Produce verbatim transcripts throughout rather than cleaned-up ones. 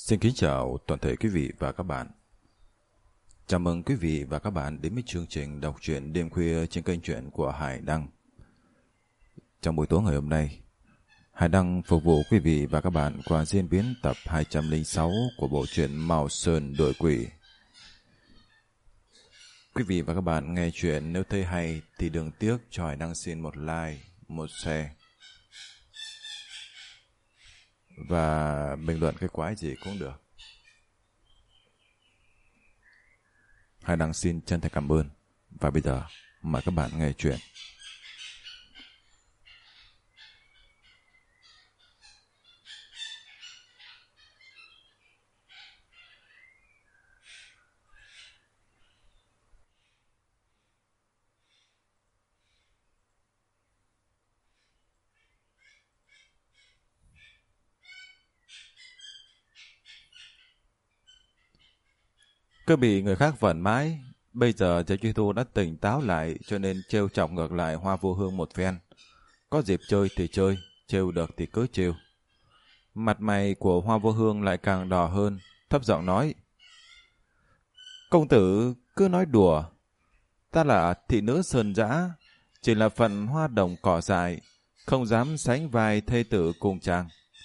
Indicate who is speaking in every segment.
Speaker 1: Xin kính chào toàn thể quý vị và các bạn. Chào mừng quý vị và các bạn đến với chương trình đọc truyện đêm khuya trên kênh truyện của Hải Đăng. Trong buổi tối ngày hôm nay, Hải Đăng phục vụ quý vị và các bạn qua diễn biến tập hai trăm lẻ sáu của bộ truyện Mao Sơn Đổi Quỷ. Quý vị và các bạn nghe chuyện nếu thấy hay thì đừng tiếc cho Hải Đăng xin một like, một share và bình luận cái quái gì cũng được. Hải Đăng xin chân thành cảm ơn. Và bây giờ mời các bạn nghe chuyện. Cứ bị người khác vẩn mãi, bây giờ Giới Truy Thu đã tỉnh táo lại cho nên trêu chọc ngược lại Hoa Vô Hương một phen. Có dịp chơi thì chơi, trêu được thì cứ trêu. Mặt mày của Hoa Vô Hương lại càng đỏ hơn, thấp giọng nói: "Công tử cứ nói đùa, ta là thị nữ sơn dã, chỉ là phận hoa đồng cỏ dại, không dám sánh vai thê tử cùng chàng.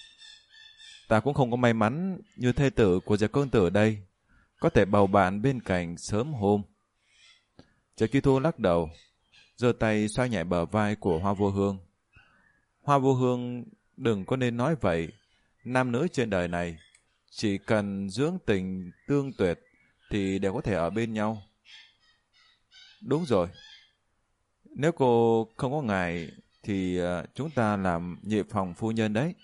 Speaker 1: Ta cũng không có may mắn như thê tử của Giới công tử đây, có thể bầu bạn bên cạnh sớm hôm." Giới Truy Thu lắc đầu, giơ tay xoa nhẹ bờ vai của Hoa Vô Hương. "Hoa Vô Hương, đừng có nên nói vậy. Nam nữ trên đời này, chỉ cần dưỡng tình tương tuyệt thì đều có thể ở bên nhau." "Đúng rồi. Nếu cô không có ngại thì chúng ta làm nhị phòng phu nhân đấy."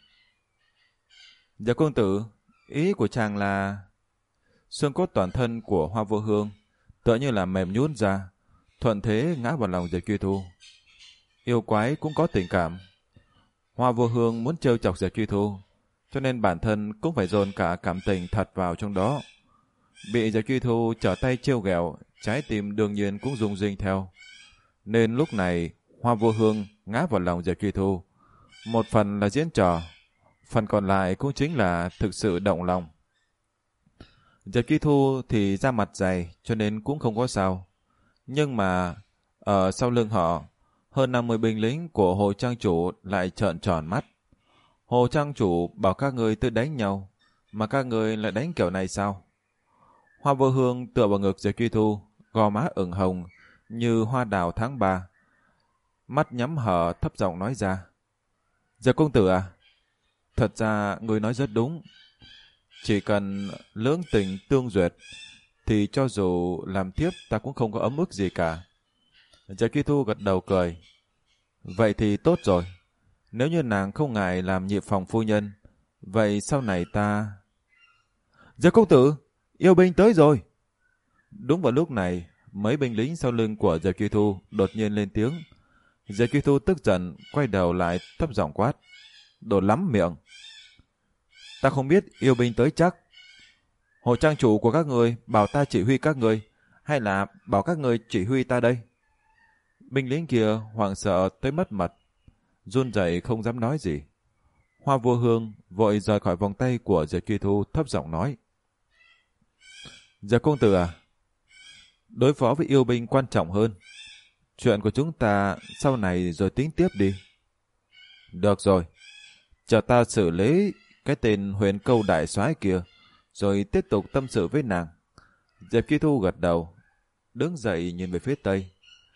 Speaker 1: "Dạ công tử, ý của chàng là..." Xương cốt toàn thân của Hoa Vô Hương tựa như là mềm nhũn ra, thuận thế ngã vào lòng Giới Truy Thu. Yêu quái cũng có tình cảm. Hoa Vô Hương muốn trêu chọc Giới Truy Thu, cho nên bản thân cũng phải dồn cả cảm tình thật vào trong đó. Bị Giới Truy Thu trở tay trêu ghẹo, trái tim đương nhiên cũng rung rinh theo. Nên lúc này Hoa Vô Hương ngã vào lòng Giới Truy Thu. Một phần là diễn trò, phần còn lại cũng chính là thực sự động lòng. Giới Truy Thu thì da mặt dày cho nên cũng không có sao. Nhưng mà ở sau lưng họ, hơn năm mươi binh lính của Hồ Trang Chủ lại trợn tròn mắt. Hồ Trang Chủ bảo các người tự đánh nhau, mà các người lại đánh kiểu này sao? Hoa Vô Hương tựa vào ngực Giới Truy Thu, gò má ửng hồng như hoa đào tháng ba. Mắt nhắm hở thấp giọng nói ra: "Giới công tử à, thật ra người nói rất đúng. Chỉ cần lưỡng tình tương duyệt thì cho dù làm thiếp ta cũng không có ấm ức gì cả." Giới Truy Thu gật đầu cười: "Vậy thì tốt rồi. Nếu như nàng không ngại làm nhị phòng phu nhân, vậy sau này ta..." "Giới công tử, yêu binh tới rồi!" Đúng vào lúc này, mấy binh lính sau lưng của Giới Truy Thu đột nhiên lên tiếng. Giới Truy Thu tức giận quay đầu lại thấp giọng quát: "Đồ lắm miệng! Ta không biết yêu binh tới chắc. Hồ Trang Chủ của các người bảo ta chỉ huy các người, hay là bảo các người chỉ huy ta đây?" Binh lính kia hoảng sợ tới mất mật, run rẩy không dám nói gì. Hoa Vô Hương vội rời khỏi vòng tay của Giới Truy Thu, thấp giọng nói: "Giới công tử à, đối phó với yêu binh quan trọng hơn. Chuyện của chúng ta sau này rồi tính tiếp đi." "Được rồi, chờ ta xử lý cái tên Huyền Câu đại soái kia, rồi tiếp tục tâm sự với nàng." Diệp Truy Thu gật đầu, đứng dậy nhìn về phía tây.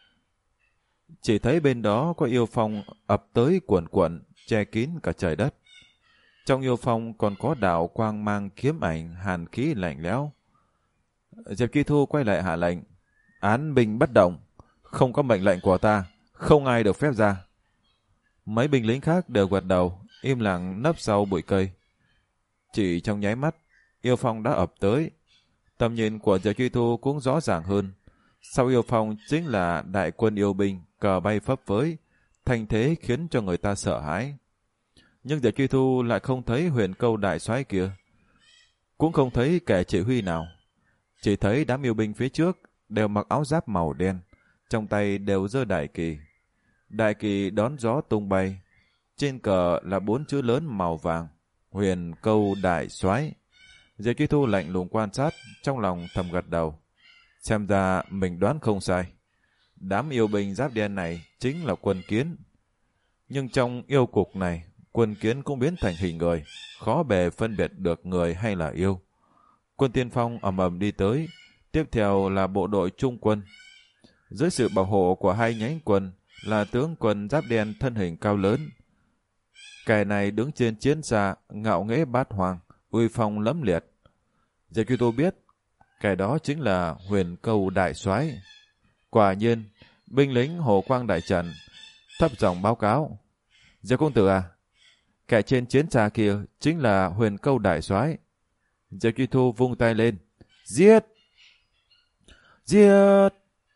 Speaker 1: Chỉ thấy bên đó có yêu phong ập tới cuộn cuộn, che kín cả trời đất. Trong yêu phong còn có đạo quang mang kiếm ảnh hàn khí lạnh lẽo. Diệp Truy Thu quay lại hạ lệnh: "Án binh bất động, không có mệnh lệnh của ta, không ai được phép ra." Mấy binh lính khác đều gật đầu, im lặng nấp sau bụi cây. Chỉ trong nháy mắt, yêu phong đã ập tới. Tầm nhìn của Giới Truy Thu cũng rõ ràng hơn. Sau yêu phong chính là đại quân yêu binh, cờ bay phấp phới, thành thế khiến cho người ta sợ hãi. Nhưng Giới Truy Thu lại không thấy Huyền Câu đại soái kia, cũng không thấy kẻ chỉ huy nào. Chỉ thấy đám yêu binh phía trước đều mặc áo giáp màu đen, trong tay đều giơ đại kỳ. Đại kỳ đón gió tung bay, trên cờ là bốn chữ lớn màu vàng: Huyền Câu đại soái. Diệp Truy Thu lạnh lùng quan sát, trong lòng thầm gật đầu. Xem ra mình đoán không sai. Đám yêu binh giáp đen này chính là Quân Kiến. Nhưng trong yêu cục này, Quân Kiến cũng biến thành hình người, khó bề phân biệt được người hay là yêu. Quân tiên phong ầm ầm đi tới, tiếp theo là bộ đội trung quân. Dưới sự bảo hộ của hai nhánh quân là tướng quân giáp đen thân hình cao lớn. Kẻ này đứng trên chiến xa, ngạo nghễ bát hoàng, uy phong lẫm liệt. Diệp Truy Thu biết, kẻ đó chính là Huyền Câu đại soái. Quả nhiên, binh lính Hồ Quang đại trận thấp giọng báo cáo: Diệp công tử à, kẻ trên chiến xa kia chính là Huyền Câu đại soái. Diệp Truy Thu vung tay lên: Giết! Giết!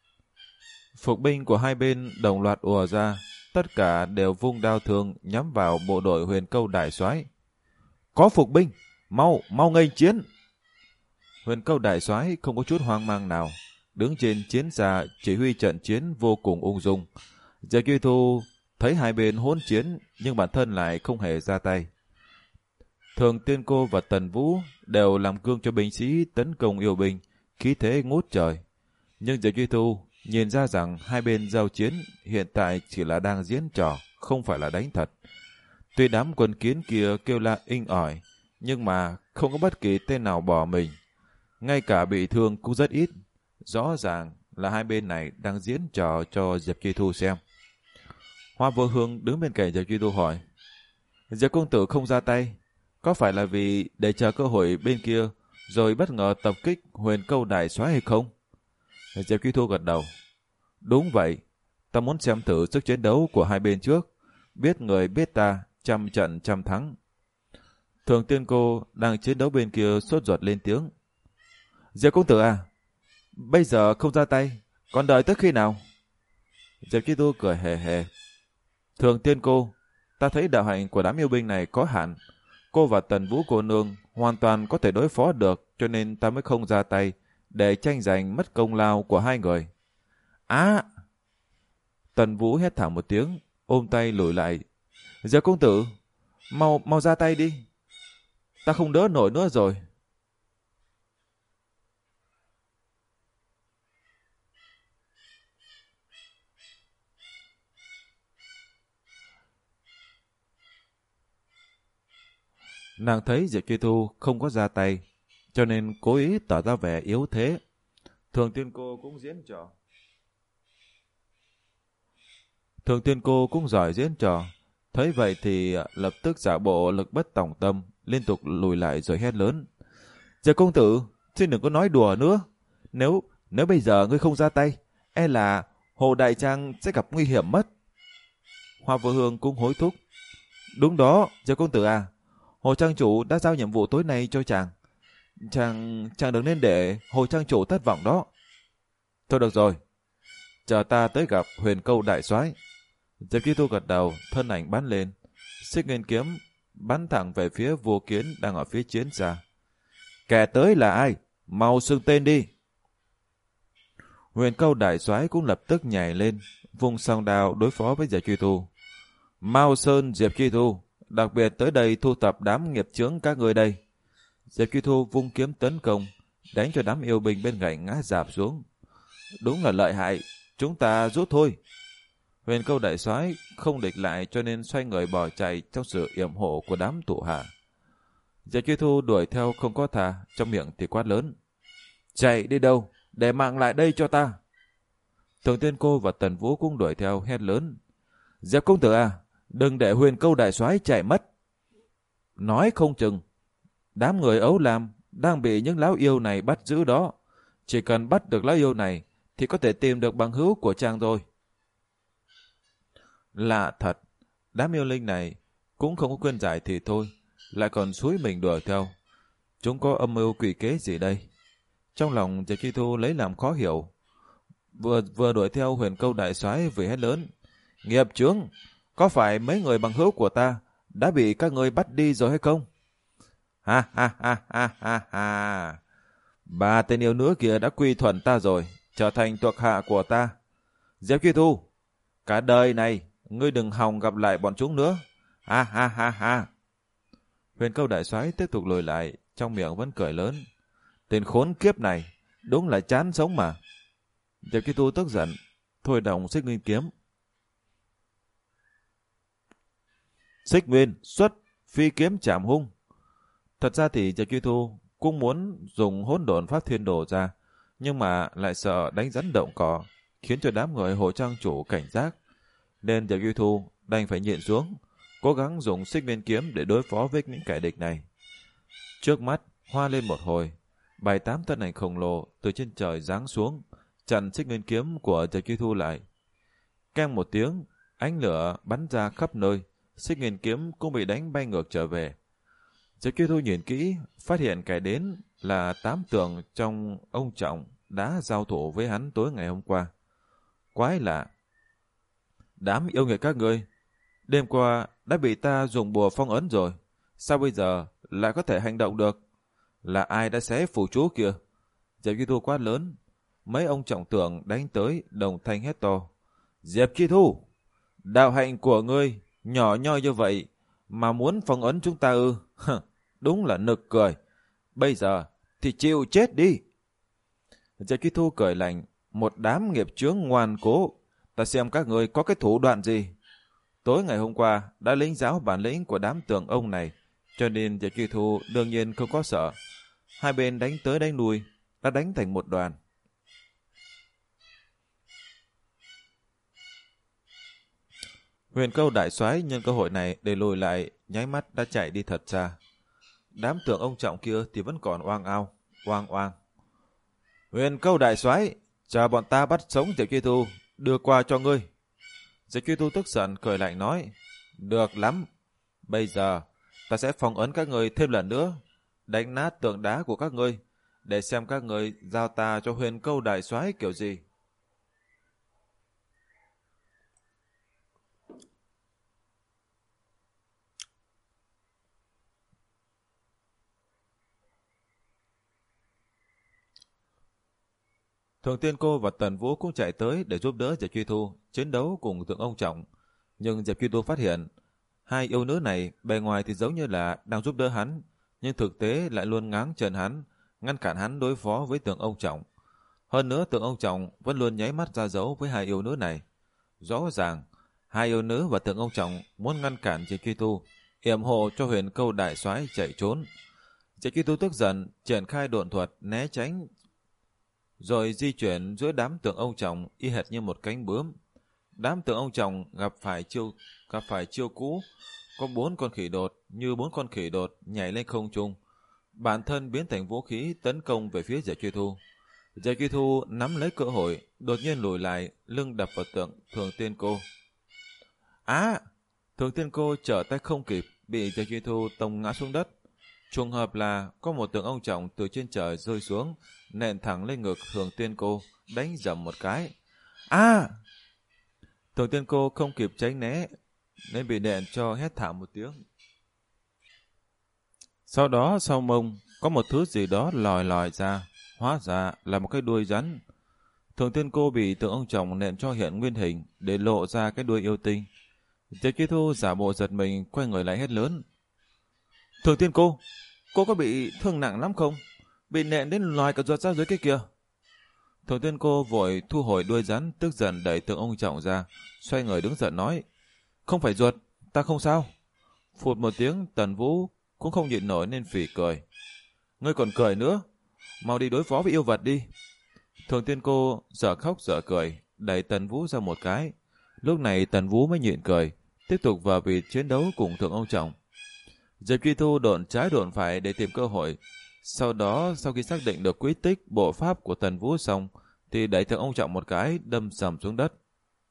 Speaker 1: Phục binh của hai bên đồng loạt ùa ra, tất cả đều vung đao thương nhắm vào bộ đội Huyền Câu đại soái. Có phục binh, mau, mau nghênh chiến! Huyền Câu đại soái không có chút hoang mang nào, đứng trên chiến xa chỉ huy trận chiến vô cùng ung dung. Diệp Truy Thu thấy hai bên hỗn chiến nhưng bản thân lại không hề ra tay. Thường Tiên Cô và Tần Vũ đều làm gương cho binh sĩ tấn công yêu binh, khí thế ngút trời. Nhưng Diệp Truy Thu nhìn ra rằng hai bên giao chiến hiện tại chỉ là đang diễn trò, không phải là đánh thật. Tuy đám Quân Kiến kia kêu la inh ỏi, nhưng mà không có bất kỳ tên nào bỏ mình. Ngay cả bị thương cũng rất ít. Rõ ràng là hai bên này đang diễn trò cho Diệp Truy Thu xem. Hoa Vô Hương đứng bên cạnh Diệp Truy Thu hỏi: Diệp công tử không ra tay, có phải là vì để chờ cơ hội bên kia rồi bất ngờ tập kích Huyền Câu đại soái hay không? Diệp Truy Thu gật đầu: Đúng vậy, ta muốn xem thử sức chiến đấu của hai bên trước, biết người biết ta, trăm trận trăm thắng. Thường Tiên Cô đang chiến đấu bên kia sốt ruột lên tiếng: Diệp công tử à, bây giờ không ra tay, còn đợi tới khi nào? Diệp Truy Thu cười hề hề: Thường Tiên Cô, ta thấy đạo hạnh của đám yêu binh này có hạn. Cô và Tần Vũ cô nương hoàn toàn có thể đối phó được, cho nên ta mới không ra tay, để tranh giành mất công lao của hai người. Á! Tần Vũ hét thảm một tiếng, ôm tay lùi lại. Diệp công tử, mau mau ra tay đi, ta không đỡ nổi nữa rồi. Nàng thấy Diệp Truy Thu không có ra tay, cho nên cố ý tỏ ra vẻ yếu thế. Thường Tiên Cô cũng diễn trò. Thường Tiên Cô cũng giỏi diễn trò. Thấy vậy thì lập tức giả bộ lực bất tòng tâm, liên tục lùi lại rồi hét lớn: Diệp công tử, xin đừng có nói đùa nữa. Nếu nếu bây giờ ngươi không ra tay, e là Hồ Đại Trang sẽ gặp nguy hiểm mất. Hoa Vô Hương cũng hối thúc: Đúng đó, Diệp công tử à, Hồ Trang chủ đã giao nhiệm vụ tối nay cho chàng. Chàng, chàng đừng nên để Hồ Trang chủ thất vọng đó. Thôi được rồi, chờ ta tới gặp Huyền Câu đại soái. Diệp Truy Thu gật đầu, thân ảnh bắn lên, xích nguyên kiếm bắn thẳng về phía Vô Kiến đang ở phía chiến xa. Kẻ tới là ai? Mau xưng tên đi. Huyền Câu đại soái cũng lập tức nhảy lên, vung song đao đối phó với Diệp Truy Thu. Mao Sơn, Diệp Truy Thu, đặc biệt tới đây thu tập đám nghiệp chướng các người đây. Diệp Truy Thu vung kiếm tấn công, đánh cho đám yêu binh bên cạnh ngã rạp xuống. Đúng là lợi hại, chúng ta rút thôi. Huyền Câu đại soái không địch lại, cho nên xoay người bỏ chạy trong sự yểm hộ của đám thủ hạ. Diệp Truy Thu đuổi theo không có thà, trong miệng thì quát lớn: Chạy đi đâu, để mạng lại đây cho ta. Thường Tiên Cô và Tần Vũ cũng đuổi theo hét lớn: Diệp công tử à, đừng để Huyền Câu đại soái chạy mất. Nói không chừng đám người ấu lam đang bị những lão yêu này bắt giữ đó. Chỉ cần bắt được lão yêu này thì có thể tìm được bằng hữu của chàng rồi. Lạ thật, đám yêu linh này cũng không có quên giải thì thôi, lại còn xúi mình đuổi theo. Chúng có âm mưu quỷ kế gì đây? Trong lòng Diệp Truy Thu lấy làm khó hiểu. Vừa vừa đuổi theo Huyền Câu đại soái vừa hét lớn: Nghiệp chướng, có phải mấy người bằng hữu của ta đã bị các ngươi bắt đi rồi hay không? Ha ha ha ha ha ha. Ba tên yêu nữ kia đã quy thuận ta rồi, trở thành thuộc hạ của ta. Diệp Truy Thu, cả đời này ngươi đừng hòng gặp lại bọn chúng nữa. Ha ha ha ha. Huyền Câu đại soái tiếp tục lùi lại, trong miệng vẫn cười lớn. Tên khốn kiếp này, đúng là chán sống mà. Diệp Chi Thu tức giận, thôi động Xích Nguyên kiếm. Xích Nguyên xuất, phi kiếm chạm hung. Thật ra thì Diệp Chi Thu cũng muốn dùng hỗn độn pháp thiên đồ ra, nhưng mà lại sợ đánh rắn động cỏ, khiến cho đám người Hồ Trang chủ cảnh giác, nên Diệp Chi Thu đành phải nhịn xuống, cố gắng dùng Xích Nguyên kiếm để đối phó với những kẻ địch này. Trước mắt hoa lên một hồi, bảy tám thân ảnh khổng lồ từ trên trời giáng xuống, chặn Xích Nguyên kiếm của Diệp Chi Thu lại. Keng một tiếng, ánh lửa bắn ra khắp nơi, Xích Nguyên kiếm cũng bị đánh bay ngược trở về. Diệp Chi Thu nhìn kỹ, phát hiện kẻ đến là tám tượng trong ông Trọng đã giao thủ với hắn tối ngày hôm qua. Quái lạ, đám yêu nghiệt các ngươi, đêm qua đã bị ta dùng bùa phong ấn rồi, sao bây giờ lại có thể hành động được? Là ai đã xé phù chú kia? Diệp Chi Thu quát lớn. Mấy ông trọng tượng đánh tới, đồng thanh hét to. Diệp Chi Thu, đạo hạnh của ngươi nhỏ nhoi như vậy mà muốn phong ấn chúng ta ư? Đúng là nực cười. Bây giờ thì chịu chết đi. Diệp Chi Thu cười lạnh. Một đám nghiệp chướng ngoan cố, ta xem các ngươi có cái thủ đoạn gì. Tối ngày hôm qua đã lĩnh giáo bản lĩnh của đám tượng ông này, cho nên Diệp Chi Thu đương nhiên không có sợ. Hai bên đánh tới đánh lui, đã đánh thành một đoàn. Huyền Câu đại soái nhân cơ hội này để lùi lại, nháy mắt đã chạy đi thật xa. Đám tượng ông Trọng kia thì vẫn còn oang ao, oang oang. Huyền Câu đại soái, chờ bọn ta bắt sống Diệp Chi Thu, đưa qua cho ngươi. Diệp Chi Thu tức giận cười lạnh nói. Được lắm, bây giờ ta sẽ phong ấn các ngươi thêm lần nữa, đánh nát tượng đá của các ngươi, để xem các ngươi giao ta cho Huyền Câu đại soái kiểu gì. Thường Tiên Cô và Tần Vũ cũng chạy tới để giúp đỡ Diệp Chi Thu chiến đấu cùng tượng ông Trọng. Nhưng Diệp Chi Thu phát hiện, hai yêu nữ này bề ngoài thì giống như là đang giúp đỡ hắn, nhưng thực tế lại luôn ngáng chân hắn, ngăn cản hắn đối phó với tượng ông Trọng. Hơn nữa tượng ông Trọng vẫn luôn nháy mắt ra dấu với hai yêu nữ này. Rõ ràng, hai yêu nữ và tượng ông Trọng muốn ngăn cản Diệp Chi Thu, yểm hộ cho Huyền Câu đại soái chạy trốn. Diệp Chi Thu tức giận, triển khai độn thuật né tránh, rồi di chuyển giữa đám tượng ông Trọng y hệt như một cánh bướm. Đám tượng ông Trọng gặp phải chiêu gặp phải chiêu cũ, có bốn con khỉ đột như bốn con khỉ đột nhảy lên không trung, bản thân biến thành vũ khí tấn công về phía Diệp Chi Thu. Diệp Chi Thu nắm lấy cơ hội, đột nhiên lùi lại, lưng đập vào tượng Thường Tiên Cô. Á! À, Thường Tiên Cô trở tay không kịp, bị Diệp Chi Thu tông ngã xuống đất. Trùng hợp là có một tượng ông Trọng từ trên trời rơi xuống, nện thẳng lên ngực Thường Tiên Cô, đánh dầm một cái. A! À! Thường Tiên Cô không kịp tránh né, nên bị nện cho hét thảm một tiếng. Sau đó sau mông có một thứ gì đó lòi lòi ra, hóa ra là một cái đuôi rắn. Thường Tiên Cô bị tượng ông Trọng nện cho hiện nguyên hình để lộ ra cái đuôi yêu tinh. Diệp Chi Thu giả bộ giật mình, quay người lại hét lớn. Thường Tiên Cô, cô có bị thương nặng lắm không? Bị nện đến loài cả ruột ra dưới cái kia. Thường Tiên Cô vội thu hồi đuôi rắn, tức giận đẩy tượng ông Trọng ra, xoay người đứng giận nói. Không phải ruột, ta không sao. Phụt một tiếng, Tần Vũ cũng không nhịn nổi nên phỉ cười. Ngươi còn cười nữa, mau đi đối phó với yêu vật đi. Thường Tiên Cô dở khóc dở cười, đẩy Tần Vũ ra một cái. Lúc này Tần Vũ mới nhịn cười, tiếp tục vào vịt chiến đấu cùng tượng ông Trọng. Diệp Chi Thu độn trái độn phải để tìm cơ hội. Sau đó, sau khi xác định được quy tích bộ pháp của Tần Vũ xong, thì đẩy tượng ông Trọng một cái, đâm sầm xuống đất.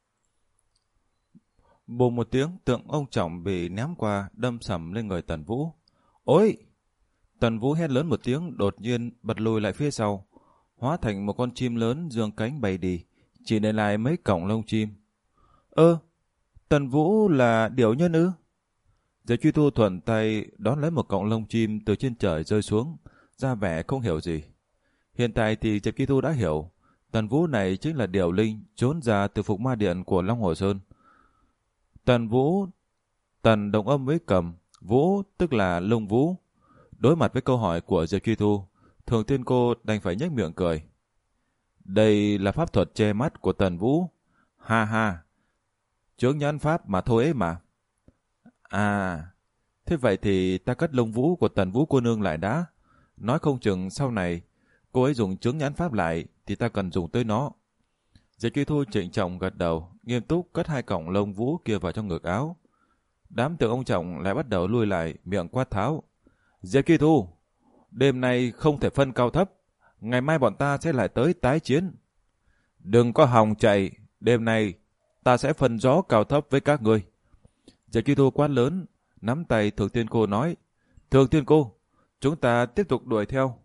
Speaker 1: Bùm một tiếng, tượng ông Trọng bị ném qua, đâm sầm lên người Tần Vũ. Ôi! Tần Vũ hét lớn một tiếng, đột nhiên bật lùi lại phía sau, hóa thành một con chim lớn dương cánh bay đi, chỉ để lại mấy cọng lông chim. Ơ, Tần Vũ là điểu nhân ư? Diệp Chi Thu thuận tay đón lấy một cọng lông chim từ trên trời rơi xuống, ra vẻ không hiểu gì. Hiện tại thì Diệp Chi Thu đã hiểu, Tần Vũ này chính là điểu linh trốn ra từ Phục Ma Điện của Long Hồ Sơn. Tần Vũ, Tần đồng âm với cầm, Vũ tức là lông vũ. Đối mặt với câu hỏi của Diệp Truy Thu, Thường Tiên Cô đành phải nhếch miệng cười. Đây là pháp thuật che mắt của Tần Vũ. Ha ha, chướng nhãn pháp mà thôi ấy mà. À, thế vậy thì ta cất lông vũ của Tần Vũ cô nương lại đã. Nói không chừng sau này cô ấy dùng chướng nhãn pháp lại thì ta cần dùng tới nó. Diệp Truy Thu trịnh trọng gật đầu, nghiêm túc cất hai cọng lông vũ kia vào trong ngực áo. Đám tượng ông Trọng lại bắt đầu lui lại, miệng quát tháo. Diệp Truy Thu, đêm nay không thể phân cao thấp, ngày mai bọn ta sẽ lại tới tái chiến. Đừng có hòng chạy, đêm nay ta sẽ phân rõ cao thấp với các ngươi. Diệp Truy Thu quát lớn, nắm tay Thường Tiên Cô nói. Thường Tiên Cô, chúng ta tiếp tục đuổi theo.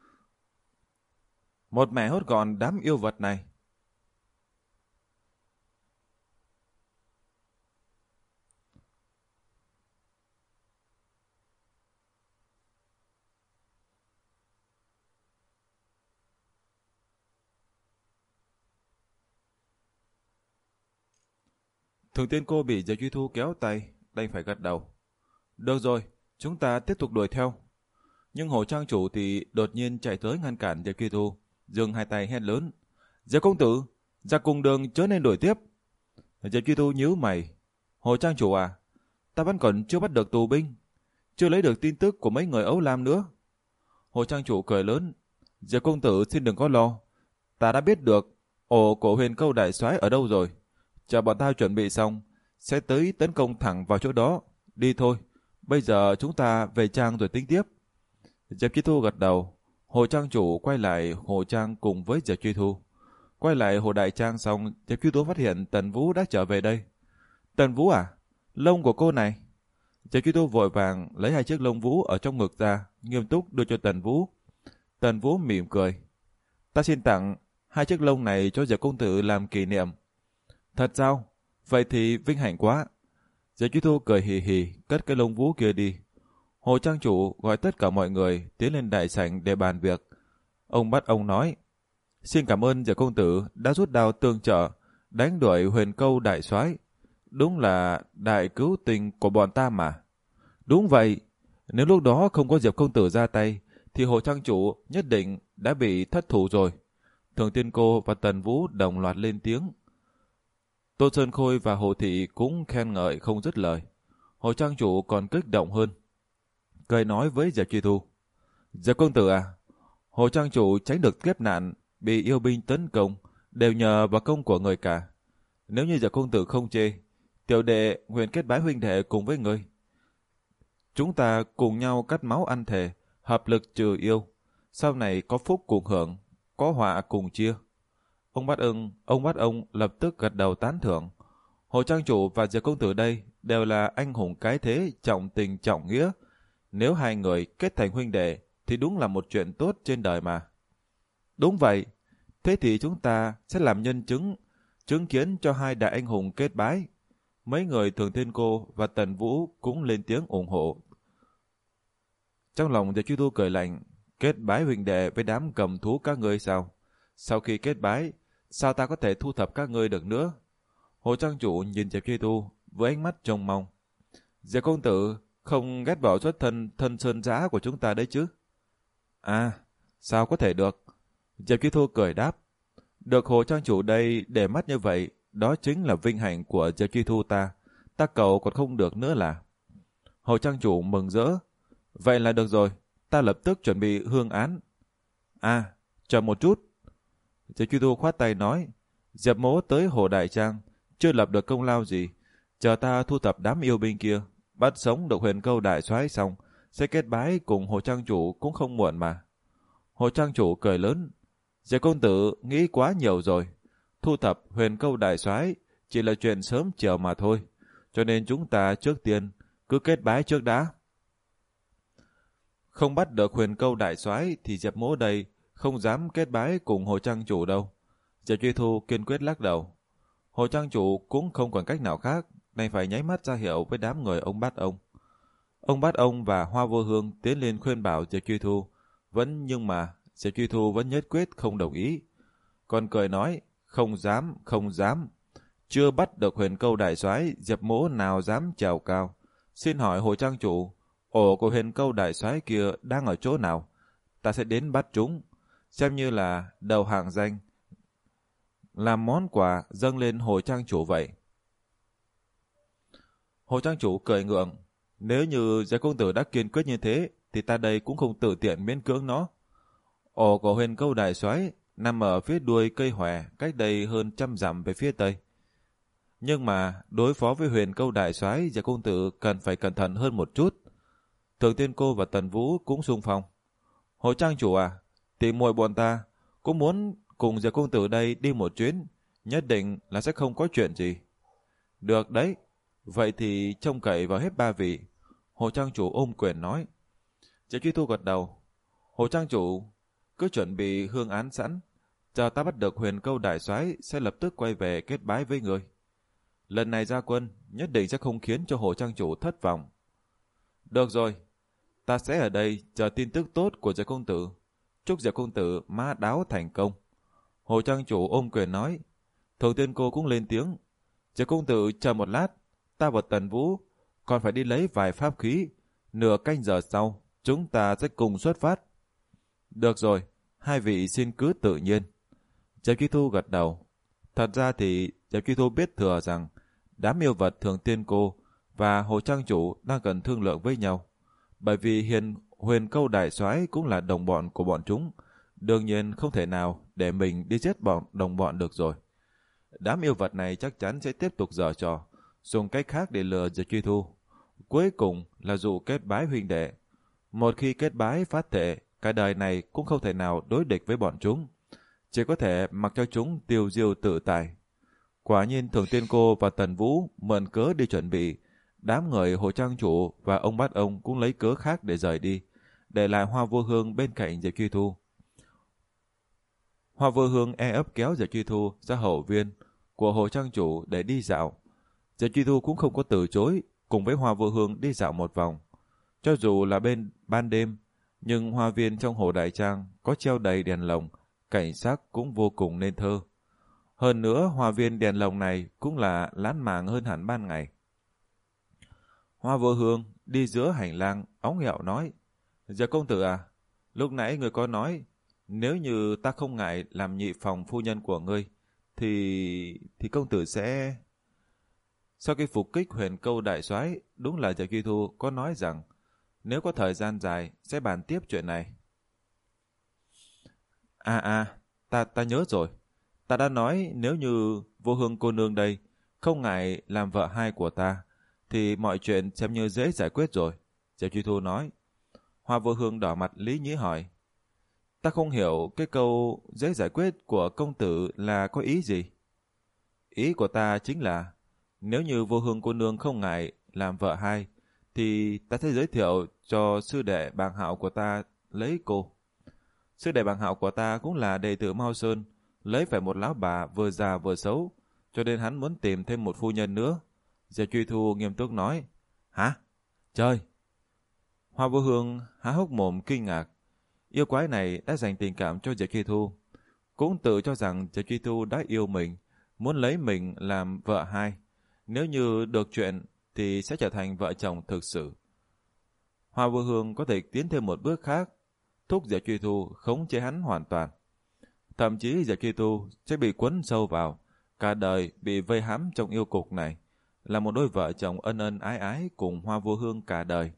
Speaker 1: Một mẻ hốt gọn đám yêu vật này. Thường Tiên Cô bị Diệp Truy Thu kéo tay, đành phải gật đầu. Được rồi, chúng ta tiếp tục đuổi theo. Nhưng Hồ Trang Chủ thì đột nhiên chạy tới ngăn cản Diệp Truy Thu, giương hai tay hét lớn. Diệp công tử, ra cùng đường chớ nên đuổi tiếp. Diệp Truy Thu nhíu mày. Hồ Trang Chủ à, ta vẫn còn chưa bắt được tù binh, chưa lấy được tin tức của mấy người Ấu Lam nữa. Hồ Trang Chủ cười lớn. Diệp công tử xin đừng có lo, ta đã biết được ổ của Huyền Câu đại soái ở đâu rồi. Chờ bọn ta chuẩn bị xong, sẽ tới tấn công thẳng vào chỗ đó. Đi thôi, bây giờ chúng ta về trang rồi tính tiếp. Diệp Truy Thu gật đầu. Hồ Trang Chủ quay lại Hồ Trang cùng với Diệp Truy Thu. Quay lại Hồ Đại Trang xong, Diệp Truy Thu phát hiện Tần Vũ đã trở về đây. Tần Vũ à, lông của cô này. Diệp Truy Thu vội vàng lấy hai chiếc lông vũ ở trong ngực ra, nghiêm túc đưa cho Tần Vũ. Tần Vũ mỉm cười. Ta xin tặng hai chiếc lông này cho Diệp công tử làm kỷ niệm. Thật sao? Vậy thì vinh hạnh quá. Diệp Truy Thu cười hì hì, cất cái lông vũ kia đi. Hồ Trang Chủ gọi tất cả mọi người tiến lên đại sảnh để bàn việc. Ông bắt ông nói. Xin cảm ơn Diệp công tử đã rút đao tương trợ, đánh đuổi Huyền Câu đại soái. Đúng là đại cứu tình của bọn ta mà. Đúng vậy, nếu lúc đó không có Diệp công tử ra tay, thì Hồ Trang Chủ nhất định đã bị thất thủ rồi. Thường Tiên Cô và Tần Vũ đồng loạt lên tiếng. Tô Sơn Khôi và Hồ Thị cũng khen ngợi không dứt lời. Hồ Trang Chủ còn kích động hơn. Cười nói với Diệp Truy Thu. Diệp công tử à, Hồ Trang Chủ tránh được kiếp nạn, bị yêu binh tấn công, đều nhờ vào công của người cả. Nếu như Diệp công tử không chê, tiểu đệ nguyện kết bái huynh đệ cùng với người. Chúng ta cùng nhau cắt máu ăn thề, hợp lực trừ yêu. Sau này có phúc cùng hưởng, có họa cùng chia. Ông bắt ưng, ông bắt ông lập tức gật đầu tán thưởng. Hồ Trang Chủ và Diệp công tử đây đều là anh hùng cái thế, trọng tình trọng nghĩa. Nếu hai người kết thành huynh đệ thì đúng là một chuyện tốt trên đời mà. Đúng vậy, thế thì chúng ta sẽ làm nhân chứng, chứng kiến cho hai đại anh hùng kết bái. Mấy người Thường Thiên Cô và Tần Vũ cũng lên tiếng ủng hộ. Trong lòng Diệp Truy Thu cười lạnh, kết bái huynh đệ với đám cầm thú các ngươi sao? Sau khi kết bái, sao ta có thể thu thập các ngươi được nữa? Hồ Trang Chủ nhìn Diệp Truy Thu với ánh mắt trông mong. Diệp công tử không ghét bỏ xuất thân thân sơn giã của chúng ta đấy chứ? À, sao có thể được? Diệp Truy Thu cười đáp. Được Hồ Trang Chủ đây để mắt như vậy, đó chính là vinh hạnh của Diệp Truy Thu ta. Ta cầu còn không được nữa là. Hồ Trang Chủ mừng rỡ. Vậy là được rồi, ta lập tức chuẩn bị hương án. À, chờ một chút. Diệp Truy Thu khoát tay nói. Diệp mỗ tới Hồ Đại Trang, chưa lập được công lao gì. Chờ ta thu thập đám yêu binh kia, bắt sống được Huyền Câu đại soái xong, sẽ kết bái cùng Hồ Trang Chủ cũng không muộn mà. Hồ Trang Chủ cười lớn. Diệp công tử nghĩ quá nhiều rồi. Thu thập Huyền Câu đại soái chỉ là chuyện sớm chiều mà thôi. Cho nên chúng ta trước tiên cứ kết bái trước đã. Không bắt được Huyền Câu đại soái thì Diệp mỗ đây không dám kết bái cùng Hồ Trang Chủ đâu. Diệp Truy Thu kiên quyết lắc đầu. Hồ Trang Chủ cũng không còn cách nào khác, nên phải nháy mắt ra hiệu với đám người ông bắt ông. Ông bắt ông và Hoa Vô Hương tiến lên khuyên bảo Diệp Truy Thu, vẫn nhưng mà Diệp Truy Thu vẫn nhất quyết không đồng ý. Còn cười nói, không dám, không dám. Chưa bắt được Huyền Câu đại soái, Diệp mỗ nào dám trèo cao. Xin hỏi Hồ Trang Chủ, ổ của huyền câu đại soái kia đang ở chỗ nào? Ta sẽ đến bắt chúng, xem như là đầu hàng danh, làm món quà dâng lên Hồ Trang chủ vậy. Hồ Trang chủ cười ngượng, nếu như Giải công tử đã kiên quyết như thế, thì ta đây cũng không tự tiện miễn cưỡng nó. Ổ của huyền câu đại soái nằm ở phía đuôi cây hòe, cách đây hơn trăm dặm về phía tây. Nhưng mà đối phó với huyền câu đại soái, Giải công tử cần phải cẩn thận hơn một chút. Thường Tiên Cô và Tần Vũ cũng xung phong. Hồ Trang chủ à, tỷ muội bọn ta cũng muốn cùng Giải công tử đây đi một chuyến, nhất định là sẽ không có chuyện gì. Được đấy, vậy thì trông cậy vào hết ba vị. Hồ Trang chủ ôm quyền nói. Giải Truy Thu gật đầu. Hồ Trang chủ cứ chuẩn bị hương án sẵn, chờ ta bắt được huyền câu đại soái sẽ lập tức quay về kết bái với người. Lần này ra quân nhất định sẽ không khiến cho Hồ Trang chủ thất vọng. Được rồi, ta sẽ ở đây chờ tin tức tốt của Giải công tử. Chúc Giải công tử ma đáo thành công. Hồ Trang chủ ôm quyền nói. Thường Tiên Cô cũng lên tiếng. Giải công tử chờ một lát, ta và Tần Vũ còn phải đi lấy vài pháp khí. Nửa canh giờ sau, chúng ta sẽ cùng xuất phát. Được rồi, hai vị xin cứ tự nhiên. Diệp Truy Thu gật đầu. Thật ra thì Diệp Truy Thu biết thừa rằng đám yêu vật Thường Tiên Cô và Hồ Trang chủ đang cần thương lượng với nhau. Bởi vì hiền huyền câu đại soái cũng là đồng bọn của bọn chúng, đương nhiên không thể nào để mình đi giết bọn đồng bọn được rồi. Đám yêu vật này chắc chắn sẽ tiếp tục giở trò, dùng cách khác để lừa Diệp Truy Thu. Cuối cùng là dụ kết bái huynh đệ. Một khi kết bái phát thệ, cả đời này cũng không thể nào đối địch với bọn chúng, chỉ có thể mặc cho chúng tiêu diêu tự tại. Quả nhiên Thường Tiên Cô và Tần Vũ mượn cớ đi chuẩn bị, đám người Hồ Trang chủ và ông Bát Ông cũng lấy cớ khác để rời đi, để lại Hoa Vô Hương bên cạnh Diệp Truy Thu. Hoa Vô Hương e ấp kéo Diệp Truy Thu ra hậu viên của Hồ Trang chủ để đi dạo. Diệp Truy Thu cũng không có từ chối, cùng với Hoa Vô Hương đi dạo một vòng. Cho dù là bên ban đêm, nhưng hoa viên trong Hồ Đại Trang có treo đầy đèn lồng, cảnh sắc cũng vô cùng nên thơ. Hơn nữa, hoa viên đèn lồng này cũng là lãng mạn hơn hẳn ban ngày. Hoa Vô Hương đi giữa hành lang, óng ghẹo nói, Dạ công tử à, lúc nãy người có nói, nếu như ta không ngại làm nhị phòng phu nhân của ngươi, thì thì công tử sẽ... Sau khi phục kích huyền câu đại soái, đúng là Dạ Truy Thu có nói rằng, nếu có thời gian dài, sẽ bàn tiếp chuyện này. À à, ta, ta nhớ rồi. Ta đã nói nếu như Vô Hương cô nương đây không ngại làm vợ hai của ta, thì mọi chuyện xem như dễ giải quyết rồi. Diệp Truy Thu nói. Hoa Vô Hương đỏ mặt lý nhí hỏi. Ta không hiểu cái câu dễ giải quyết của công tử là có ý gì? Ý của ta chính là, nếu như Vô Hương cô nương không ngại làm vợ hai, thì ta sẽ giới thiệu cho sư đệ Bàng Hạo của ta lấy cô. Sư đệ Bàng Hạo của ta cũng là đệ tử Mao Sơn, lấy phải một lão bà vừa già vừa xấu, cho nên hắn muốn tìm thêm một phu nhân nữa. Diệp Truy Thu nghiêm túc nói. Hả? Trời! Hoa Vô Hương há hốc mồm kinh ngạc. Yêu quái này đã dành tình cảm cho Diệp Truy Thu, cũng tự cho rằng Diệp Truy Thu đã yêu mình, muốn lấy mình làm vợ hai. Nếu như được chuyện thì sẽ trở thành vợ chồng thực sự. Hoa Vô Hương có thể tiến thêm một bước khác, thúc Diệp Truy Thu khống chế hắn hoàn toàn. Thậm chí Diệp Truy Thu sẽ bị quấn sâu vào, cả đời bị vây hãm trong yêu cục này, là một đôi vợ chồng ân ân ái ái cùng Hoa Vô Hương cả đời.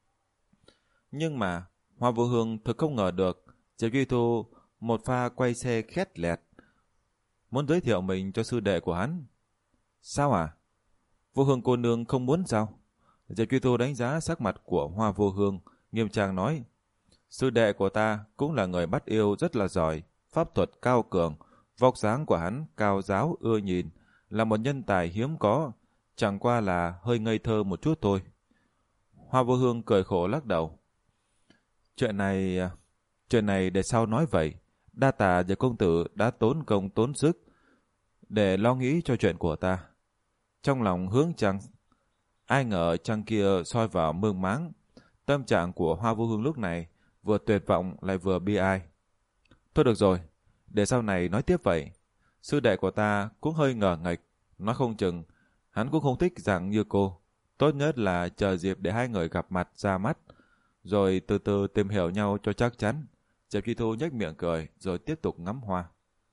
Speaker 1: Nhưng mà Hoa Vô Hương thực không ngờ được Diệp Truy Thu một pha quay xe khét lẹt, muốn giới thiệu mình cho sư đệ của hắn. Sao à? Vô Hương cô nương không muốn sao? Diệp Truy Thu đánh giá sắc mặt của Hoa Vô Hương, nghiêm trang nói. Sư đệ của ta cũng là người bắt yêu rất là giỏi, pháp thuật cao cường, vóc dáng của hắn cao giáo ưa nhìn, là một nhân tài hiếm có, chẳng qua là hơi ngây thơ một chút thôi. Hoa Vô Hương cười khổ lắc đầu. Chuyện này... Chuyện này để sau nói vậy. Đa tạ Diệp công tử đã tốn công tốn sức để lo nghĩ cho chuyện của ta. Trong lòng hướng trăng, ai ngờ trăng kia soi vào mương máng. Tâm trạng của Hoa Vô Hương lúc này vừa tuyệt vọng lại vừa bi ai. Thôi được rồi, để sau này nói tiếp vậy. Sư đệ của ta cũng hơi ngờ nghệch, nói không chừng hắn cũng không thích dạng như cô. Tốt nhất là chờ dịp để hai người gặp mặt ra mắt, rồi từ từ tìm hiểu nhau cho chắc chắn. Diệp Truy Thu nhếch miệng cười, rồi tiếp tục ngắm hoa.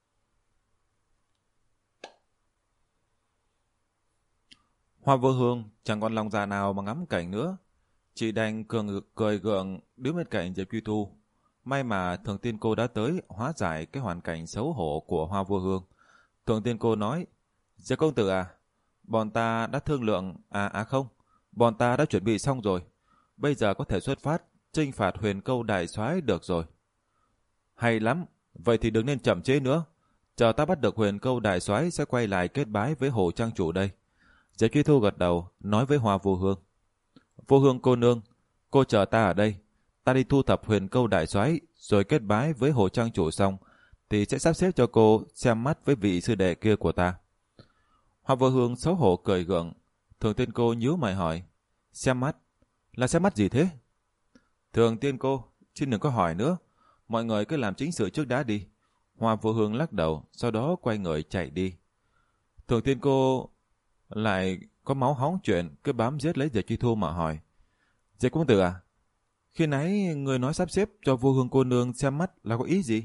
Speaker 1: Hoa Vô Hương chẳng còn lòng dạ nào mà ngắm cảnh nữa, chỉ đành cường cười gượng đứng bên cạnh Diệp Truy Thu. May mà Thường Tiên Cô đã tới hóa giải cái hoàn cảnh xấu hổ của Hoa Vô Hương. Thường Tiên Cô nói: Diệp công tử à, bọn ta đã thương lượng, à à không, bọn ta đã chuẩn bị xong rồi. Bây giờ có thể xuất phát, chinh phạt Huyền Câu đại soái được rồi. Hay lắm, vậy thì đừng nên chậm trễ nữa. Chờ ta bắt được Huyền Câu đại soái sẽ quay lại kết bái với Hồ trang chủ đây. Diệp Truy Thu gật đầu, nói với Hoa Vô Hương: Vô Hương cô nương, cô chờ ta ở đây. Ta đi thu thập Huyền Câu đại soái rồi kết bái với Hồ trang chủ xong, thì sẽ sắp xếp cho cô xem mắt với vị sư đệ kia của ta. Hoa Vô Hương xấu hổ cười gượng. Thường Tiên Cô nhíu mày hỏi: Xem mắt? Là xem mắt gì thế? Thường Tiên Cô, xin đừng có hỏi nữa. Mọi người cứ làm chính sự trước đã đi. Hoa Vô Hương lắc đầu, sau đó quay người chạy đi. Thường Tiên Cô lại có máu hóng chuyện, cứ bám giết lấy Diệp Truy Thu mà hỏi: Diệp công tử à, khi nãy người nói sắp xếp cho Vô Hương cô nương xem mắt là có ý gì?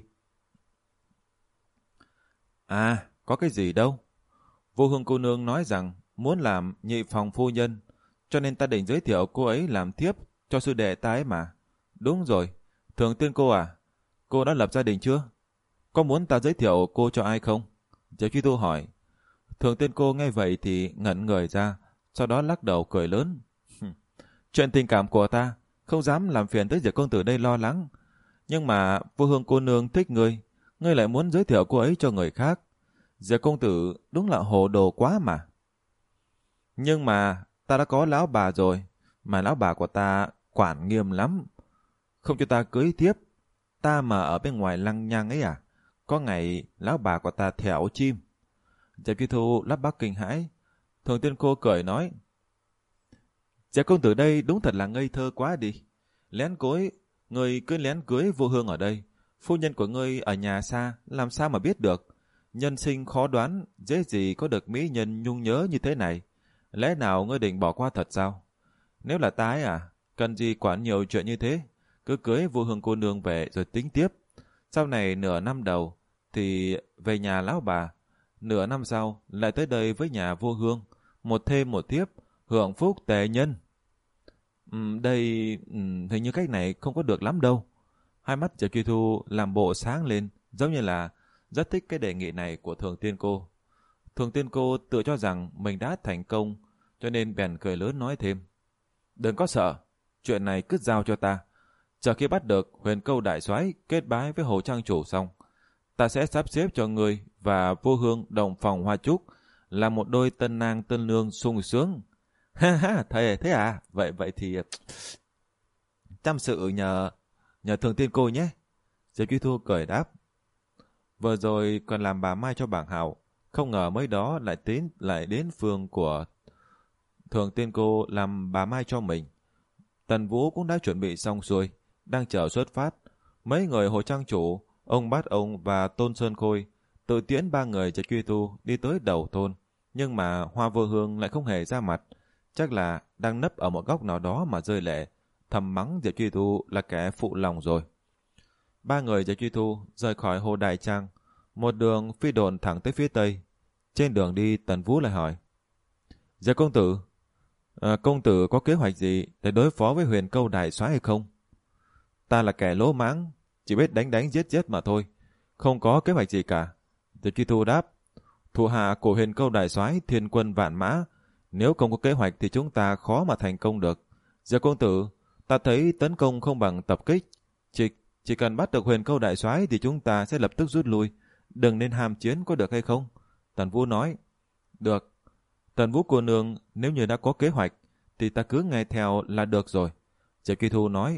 Speaker 1: À, có cái gì đâu. Vô Hương cô nương nói rằng muốn làm nhị phòng phu nhân, cho nên ta định giới thiệu cô ấy làm thiếp cho sư đệ ta ấy mà. Đúng rồi, Thường Tiên Cô à, cô đã lập gia đình chưa? Có muốn ta giới thiệu cô cho ai không? Diệp Truy Thu hỏi. Thường Tiên Cô nghe vậy thì ngẩn người ra, sau đó lắc đầu cười lớn. Chuyện tình cảm của ta không dám làm phiền tới Diệp công tử đây lo lắng, nhưng mà Vô Hương cô nương thích ngươi, ngươi lại muốn giới thiệu cô ấy cho người khác. Diệp công tử đúng là hồ đồ quá mà. Nhưng mà ta đã có lão bà rồi, mà lão bà của ta quản nghiêm lắm, không cho ta cưới tiếp. Ta mà ở bên ngoài lăng nhăng ấy à, có ngày lão bà của ta thẻo chim. Diệp Truy Thu lắp bắp kinh hãi. Thường Tiên Cô cười nói: Diệp công tử đây đúng thật là ngây thơ quá đi. Lén cối, người cứ lén cưới Vô Hương ở đây. Phu nhân của ngươi ở nhà xa, làm sao mà biết được? Nhân sinh khó đoán, dễ gì có được mỹ nhân nhung nhớ như thế này. Lẽ nào ngươi định bỏ qua thật sao? Nếu là tái à, cần gì quản nhiều chuyện như thế? Cứ cưới Vô Hương cô nương về rồi tính tiếp. Sau này nửa năm đầu thì về nhà lão bà, nửa năm sau lại tới đây với nhà Vô Hương, một thêm một tiếp, hưởng phúc tề nhân. Uhm, đây uhm, hình như cách này không có được lắm đâu. Hai mắt Diệp Truy Thu làm bộ sáng lên, giống như là rất thích cái đề nghị này của Thường Tiên Cô. Thường Tiên Cô tự cho rằng mình đã thành công, cho nên bèn cười lớn nói thêm: Đừng có sợ, chuyện này cứ giao cho ta. Chờ khi bắt được Huyền Câu đại soái kết bái với Hồ trang chủ xong, ta sẽ sắp xếp cho người và Vô Hương đồng phòng hoa chúc, là một đôi tân nang tân nương sung sướng. Ha ha, thầy thế à? Vậy vậy thì chăm sự nhờ nhờ Thường Tiên Cô nhé. Diệp Truy Thu cười đáp. Vừa rồi còn làm bà Mai cho bảng Hảo, không ngờ mới đó lại đến lại đến phường của Thường Tiên Cô làm bà Mai cho mình. Tần Vũ cũng đã chuẩn bị xong xuôi, đang chờ xuất phát. Mấy người Hồ trang chủ, ông Bát Ông và Tôn Sơn Khôi tự tiễn ba người Diệp Truy Thu đi tới đầu thôn, nhưng mà Hoa Vô Hương lại không hề ra mặt, chắc là đang nấp ở một góc nào đó mà rơi lệ, thầm mắng Diệp Truy Thu là kẻ phụ lòng rồi. Ba người Diệp Truy Thu rời khỏi Hồ Đại Trang, một đường phi đồn thẳng tới phía tây. Trên đường đi, Tần Vũ lại hỏi: Diệp công tử, à, công tử có kế hoạch gì để đối phó với Huyền Câu đại soái hay không? Ta là kẻ lỗ mãng, chỉ biết đánh đánh giết giết mà thôi, không có kế hoạch gì cả. Diệp Truy Thu đáp: Thủ hạ của Huyền Câu đại soái thiên quân vạn mã, nếu không có kế hoạch thì chúng ta khó mà thành công được. Diệp công tử, ta thấy tấn công không bằng tập kích. Chỉ, chỉ cần bắt được Huyền Câu đại soái thì chúng ta sẽ lập tức rút lui, đừng nên ham chiến, có được hay không? Tần Vũ nói. Được. Tần Vũ cô nương, nếu như đã có kế hoạch thì ta cứ nghe theo là được rồi. Diệp Truy Thu nói.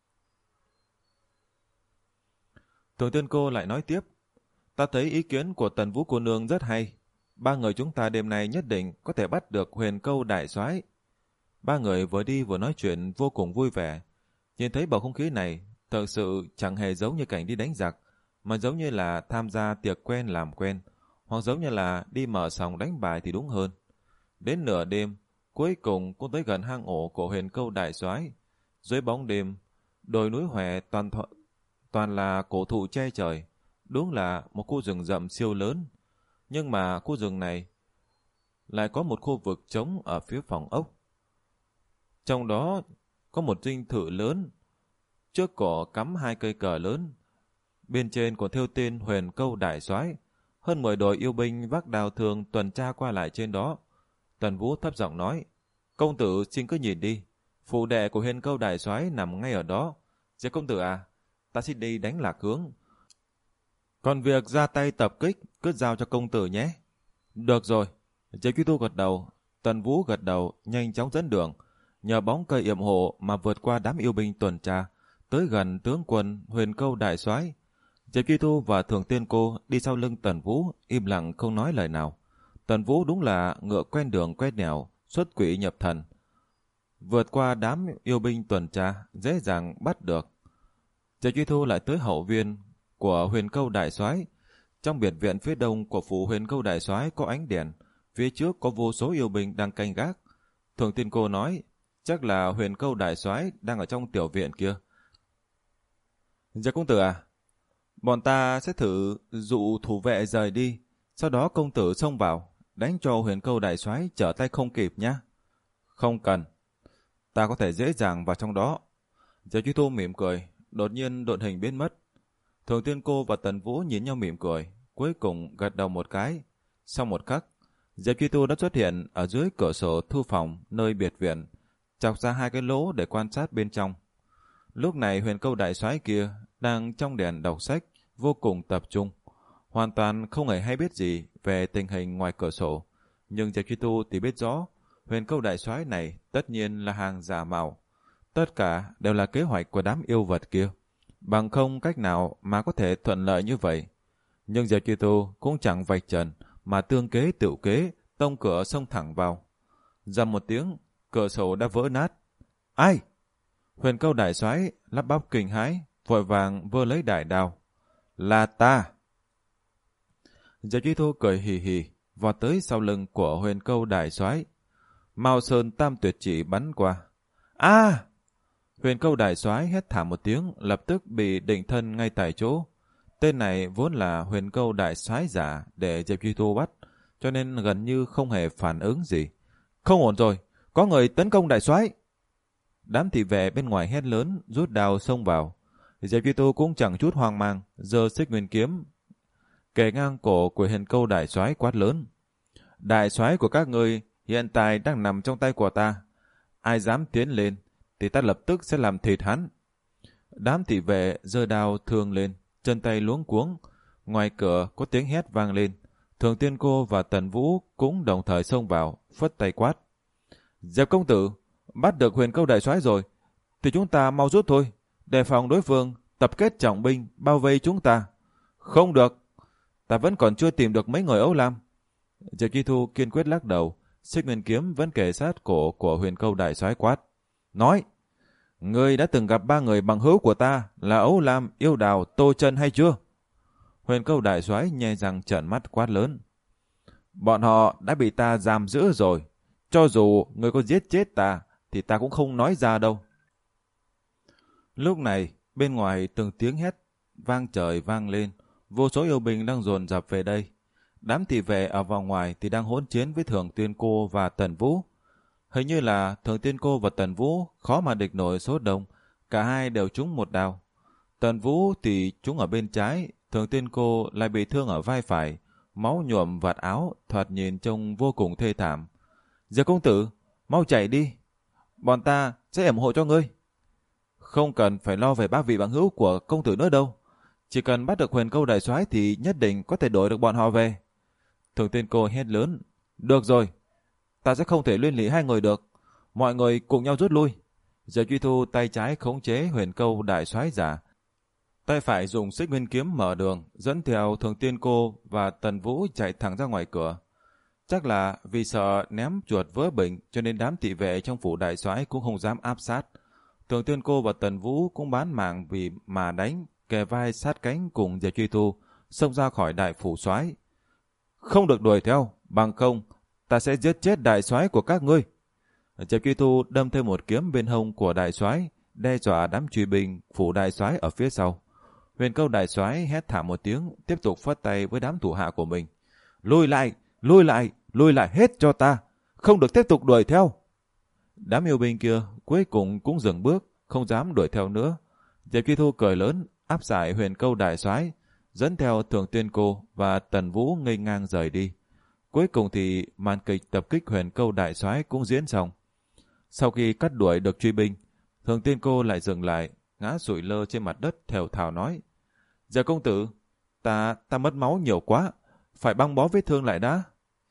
Speaker 1: Thường Tiên Cô lại nói tiếp: Ta thấy ý kiến của Tần Vũ cô nương rất hay. Ba người chúng ta đêm nay nhất định có thể bắt được Huyền Câu đại soái. Ba người vừa đi vừa nói chuyện vô cùng vui vẻ. Nhìn thấy bầu không khí này, thật sự chẳng hề giống như cảnh đi đánh giặc, mà giống như là tham gia tiệc quen làm quen, hoặc giống như là đi mở sòng đánh bài thì đúng hơn. Đến nửa đêm, Cuối cùng cũng tới gần hang ổ của Huyền Câu đại soái. Dưới bóng đêm, đồi núi Hòe toàn th toàn là cổ thụ che trời, đúng là một khu rừng rậm siêu lớn. Nhưng mà khu rừng này lại có một khu vực trống ở phía phòng ốc. Trong đó có một dinh thự lớn, trước cổ cắm hai cây cờ lớn, bên trên còn thêu tên Huyền Câu đại soái. Hơn mười đội yêu binh vác đao thường tuần tra qua lại trên đó. Tần Vũ thấp giọng nói: "Công tử xin cứ nhìn đi, phủ đệ của Huyền Câu đại soái nằm ngay ở đó. Diệp công tử à, ta xin đi đánh lạc hướng. Còn việc ra tay tập kích cứ giao cho công tử nhé." "Được rồi." Diệp Truy Tu gật đầu. Tần Vũ gật đầu, nhanh chóng dẫn đường, nhờ bóng cây yểm hộ mà vượt qua đám yêu binh tuần tra, tới gần tướng quân Huyền Câu đại soái. Diệp Truy Tu và Thường Tiên Cô đi sau lưng Tần Vũ, im lặng không nói lời nào. Tần Vũ đúng là ngựa quen đường quen nẻo, xuất quỷ nhập thần. Vượt qua đám yêu binh tuần tra, dễ dàng bắt được. Diệp Truy Tu lại tới hậu viên của Huyền Câu đại soái. Trong biệt viện phía đông của phủ Huyền Câu đại soái có ánh đèn, phía trước có vô số yêu binh đang canh gác. Thường Tiên Cô nói: "Chắc là Huyền Câu đại soái đang ở trong tiểu viện kia." "Diệp công tử à, bọn ta sẽ thử dụ thủ vệ rời đi, sau đó công tử xông vào, đánh cho Huyền Câu đại soái trở tay không kịp nhé." "Không cần, ta có thể dễ dàng vào trong đó." Diệp Truy Tu mỉm cười, đột nhiên độn hình biến mất. Thường Tiên Cô và Tần Vũ nhìn nhau mỉm cười, cuối cùng gật đầu một cái. Sau một khắc, Diệp Truy Tu đã xuất hiện ở dưới cửa sổ thư phòng nơi biệt viện, chọc ra hai cái lỗ để quan sát bên trong. Lúc này Huyền Câu đại soái kia đang trong đèn đọc sách, vô cùng tập trung, hoàn toàn không hề hay biết gì về tình hình ngoài cửa sổ. Nhưng Diệp Truy Tu thì biết rõ, Huyền Câu đại soái này tất nhiên là hàng giả mạo. Tất cả đều là kế hoạch của đám yêu vật kia, bằng không cách nào mà có thể thuận lợi như vậy. Nhưng Diệp Truy Tu cũng chẳng vạch trần, mà tương kế tựu kế, tông cửa xông thẳng vào. Dầm một tiếng, cửa sổ đã vỡ nát. "Ai?" Huyền Câu đại soái lắp bắp kinh hãi, vội vàng vơ lấy đại đao. "Là ta." Diệp Truy Tu cười hì hì, vọt tới sau lưng của Huyền Câu đại soái. Mao Sơn tam tuyệt chỉ bắn qua. "A!" Huyền Câu đại soái hét thảm một tiếng, lập tức bị định thân ngay tại chỗ. Tên này vốn là Huyền Câu đại soái giả để Diệp Truy Tu bắt, cho nên gần như không hề phản ứng gì. "Không ổn rồi, có người tấn công đại soái!" Đám thị vệ bên ngoài hét lớn, rút đao xông vào. Diệp Truy Tu cũng chẳng chút hoang mang, giơ xích nguyên kiếm kề ngang cổ của Huyền Câu đại soái quát lớn: "Đại soái của các ngươi hiện tại đang nằm trong tay của ta. Ai dám tiến lên thì ta lập tức sẽ làm thịt hắn." Đám thị vệ giơ đao thương lên, chân tay luống cuống. Ngoài cửa có tiếng hét vang lên. Thường Tiên Cô và Tần Vũ cũng đồng thời xông vào, phất tay quát: "Diệp công tử, bắt được Huyền Câu đại soái rồi, thì chúng ta mau rút thôi, đề phòng đối phương tập kết trọng binh bao vây chúng ta." "Không được, ta vẫn còn chưa tìm được mấy người Âu Lam." Diệp Truy Tu kiên quyết lắc đầu, xích nguyên kiếm vẫn kề sát cổ của Huyền Câu đại soái quát: "Nói, ngươi đã từng gặp ba người bằng hữu của ta là Âu Lam, Yêu Đào, Tô Chân hay chưa?" Huyền Câu đại soái nhe răng trợn mắt quát lớn: "Bọn họ đã bị ta giam giữ rồi. Cho dù ngươi có giết chết ta thì ta cũng không nói ra đâu." Lúc này bên ngoài từng tiếng hét vang trời vang lên, vô số yêu binh đang dồn dập về đây. Đám thị vệ ở vòng ngoài thì đang hỗn chiến với Thường Tiên Cô và Tần Vũ. Hình như là Thường Tiên Cô và Tần Vũ khó mà địch nổi số đông, cả hai đều trúng một đao. Tần Vũ thì trúng ở bên trái, Thường Tiên Cô lại bị thương ở vai phải, máu nhuộm vạt áo, thoạt nhìn trông vô cùng thê thảm. "Diệp công tử, mau chạy đi, bọn ta sẽ ủng hộ cho ngươi." "Không cần phải lo về ba vị bằng hữu của công tử nữa đâu, chỉ cần bắt được Huyền Câu đại soái thì nhất định có thể đổi được bọn họ về." Thường Tiên Cô hét lớn: "Được rồi, ta sẽ không thể liên lụy hai người được, mọi người cùng nhau rút lui." Diệp Truy Tu tay trái khống chế Huyền Câu đại soái giả, tay phải dùng xích nguyên kiếm mở đường, dẫn theo Thường Tiên Cô và Tần Vũ chạy thẳng ra ngoài cửa. Chắc là vì sợ ném chuột vỡ bình cho nên đám thị vệ trong phủ đại soái cũng không dám áp sát. Thường Tiên Cô và Tần Vũ cũng bán mạng vì mà đánh, kề vai sát cánh cùng Diệp Truy Tu, xông ra khỏi đại phủ soái. "Không được đuổi theo, bằng không ta sẽ giết chết đại soái của các ngươi." Diệp Truy Thu đâm thêm một kiếm bên hông của đại soái, đe dọa đám truy binh phủ đại soái ở phía sau. Huyền Câu đại soái hét thảm một tiếng, tiếp tục phất tay với đám thủ hạ của mình. Lùi lại, lùi lại, lùi lại hết cho ta, không được tiếp tục đuổi theo. Đám yêu binh kia cuối cùng cũng dừng bước, không dám đuổi theo nữa. Diệp Truy Thu cười lớn, áp giải Huyền Câu đại soái, dẫn theo Thường Tiên Cô và Tần Vũ ngây ngang rời đi. Cuối cùng thì màn kịch tập kích Huyền Câu đại soái cũng diễn xong. Sau khi cắt đuổi được truy binh, Thường Tiên Cô lại dừng lại, ngã sụi lơ trên mặt đất thều thào nói: Dạ công tử, ta ta mất máu nhiều quá, phải băng bó vết thương lại đã.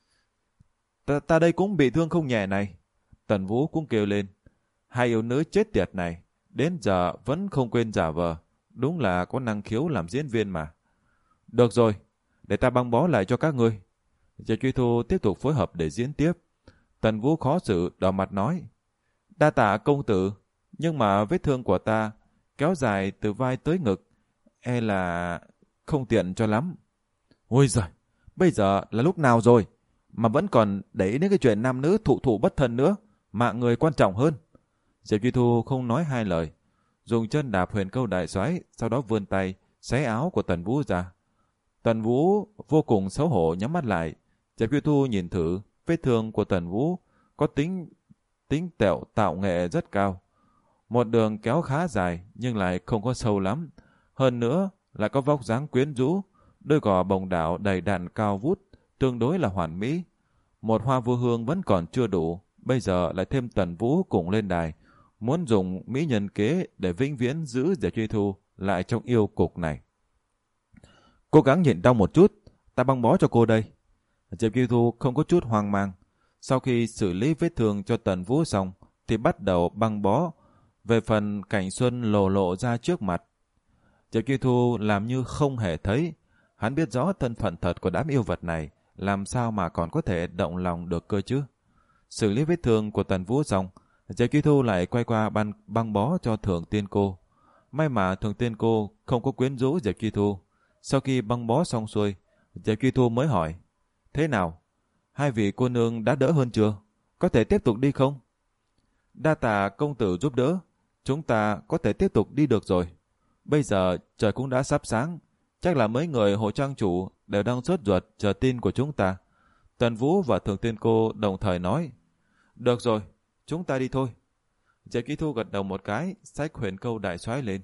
Speaker 1: Ta, ta đây cũng bị thương không nhẹ này. Tần Vũ cũng kêu lên: hai yêu nữ chết tiệt này, đến giờ vẫn không quên giả vờ, đúng là có năng khiếu làm diễn viên mà. Được rồi, để ta băng bó lại cho các ngươi. Diệp Truy Thu tiếp tục phối hợp để diễn tiếp. Tần Vũ khó xử đỏ mặt nói: đa tạ công tử, nhưng mà vết thương của ta kéo dài từ vai tới ngực, e là không tiện cho lắm. Ôi giời, bây giờ là lúc nào rồi mà vẫn còn để ý đến cái chuyện nam nữ thụ thụ bất thân nữa, mạng người quan trọng hơn. Diệp Truy Thu không nói hai lời, dùng chân đạp Huyền Câu đại soái, sau đó vươn tay xé áo của Tần Vũ ra. Tần Vũ vô cùng xấu hổ nhắm mắt lại. Diệp Truy Thu nhìn thử vết thương của Tần Vũ có tính tính tẹo tạo nghệ rất cao, một đường kéo khá dài nhưng lại không có sâu lắm, hơn nữa lại có vóc dáng quyến rũ, đôi gò bồng đảo đầy đặn cao vút, tương đối là hoàn mỹ. Một Hoa Vô Hương vẫn còn chưa đủ, bây giờ lại thêm Tần Vũ cùng lên đài, muốn dùng mỹ nhân kế để vĩnh viễn giữ Diệp Truy Thu lại trong yêu cục này. Cố gắng nhịn đau một chút, ta băng bó cho cô đây. Diệp Truy Thu không có chút hoang mang. Sau khi xử lý vết thương cho Tần Vũ xong thì bắt đầu băng bó. Về phần Cảnh Xuân lộ lộ ra trước mặt, Diệp Truy Thu làm như không hề thấy. Hắn biết rõ thân phận thật của đám yêu vật này, làm sao mà còn có thể động lòng được cơ chứ. Xử lý vết thương của Tần Vũ xong, Diệp Truy Thu lại quay qua băng, băng bó cho Thường Tiên Cô. May mà Thường Tiên Cô không có quyến rũ Diệp Truy Thu. Sau khi băng bó xong xuôi, Diệp Truy Thu mới hỏi: thế nào? Hai vị cô nương đã đỡ hơn chưa? Có thể tiếp tục đi không? Đa tạ công tử giúp đỡ, chúng ta có thể tiếp tục đi được rồi. Bây giờ trời cũng đã sắp sáng, chắc là mấy người hộ trang chủ đều đang sốt ruột chờ tin của chúng ta. Tần Vũ và Thường Tiên Cô đồng thời nói: được rồi, chúng ta đi thôi. Diệp Truy Thu gật đầu một cái, xách Huyền Câu đại soái lên.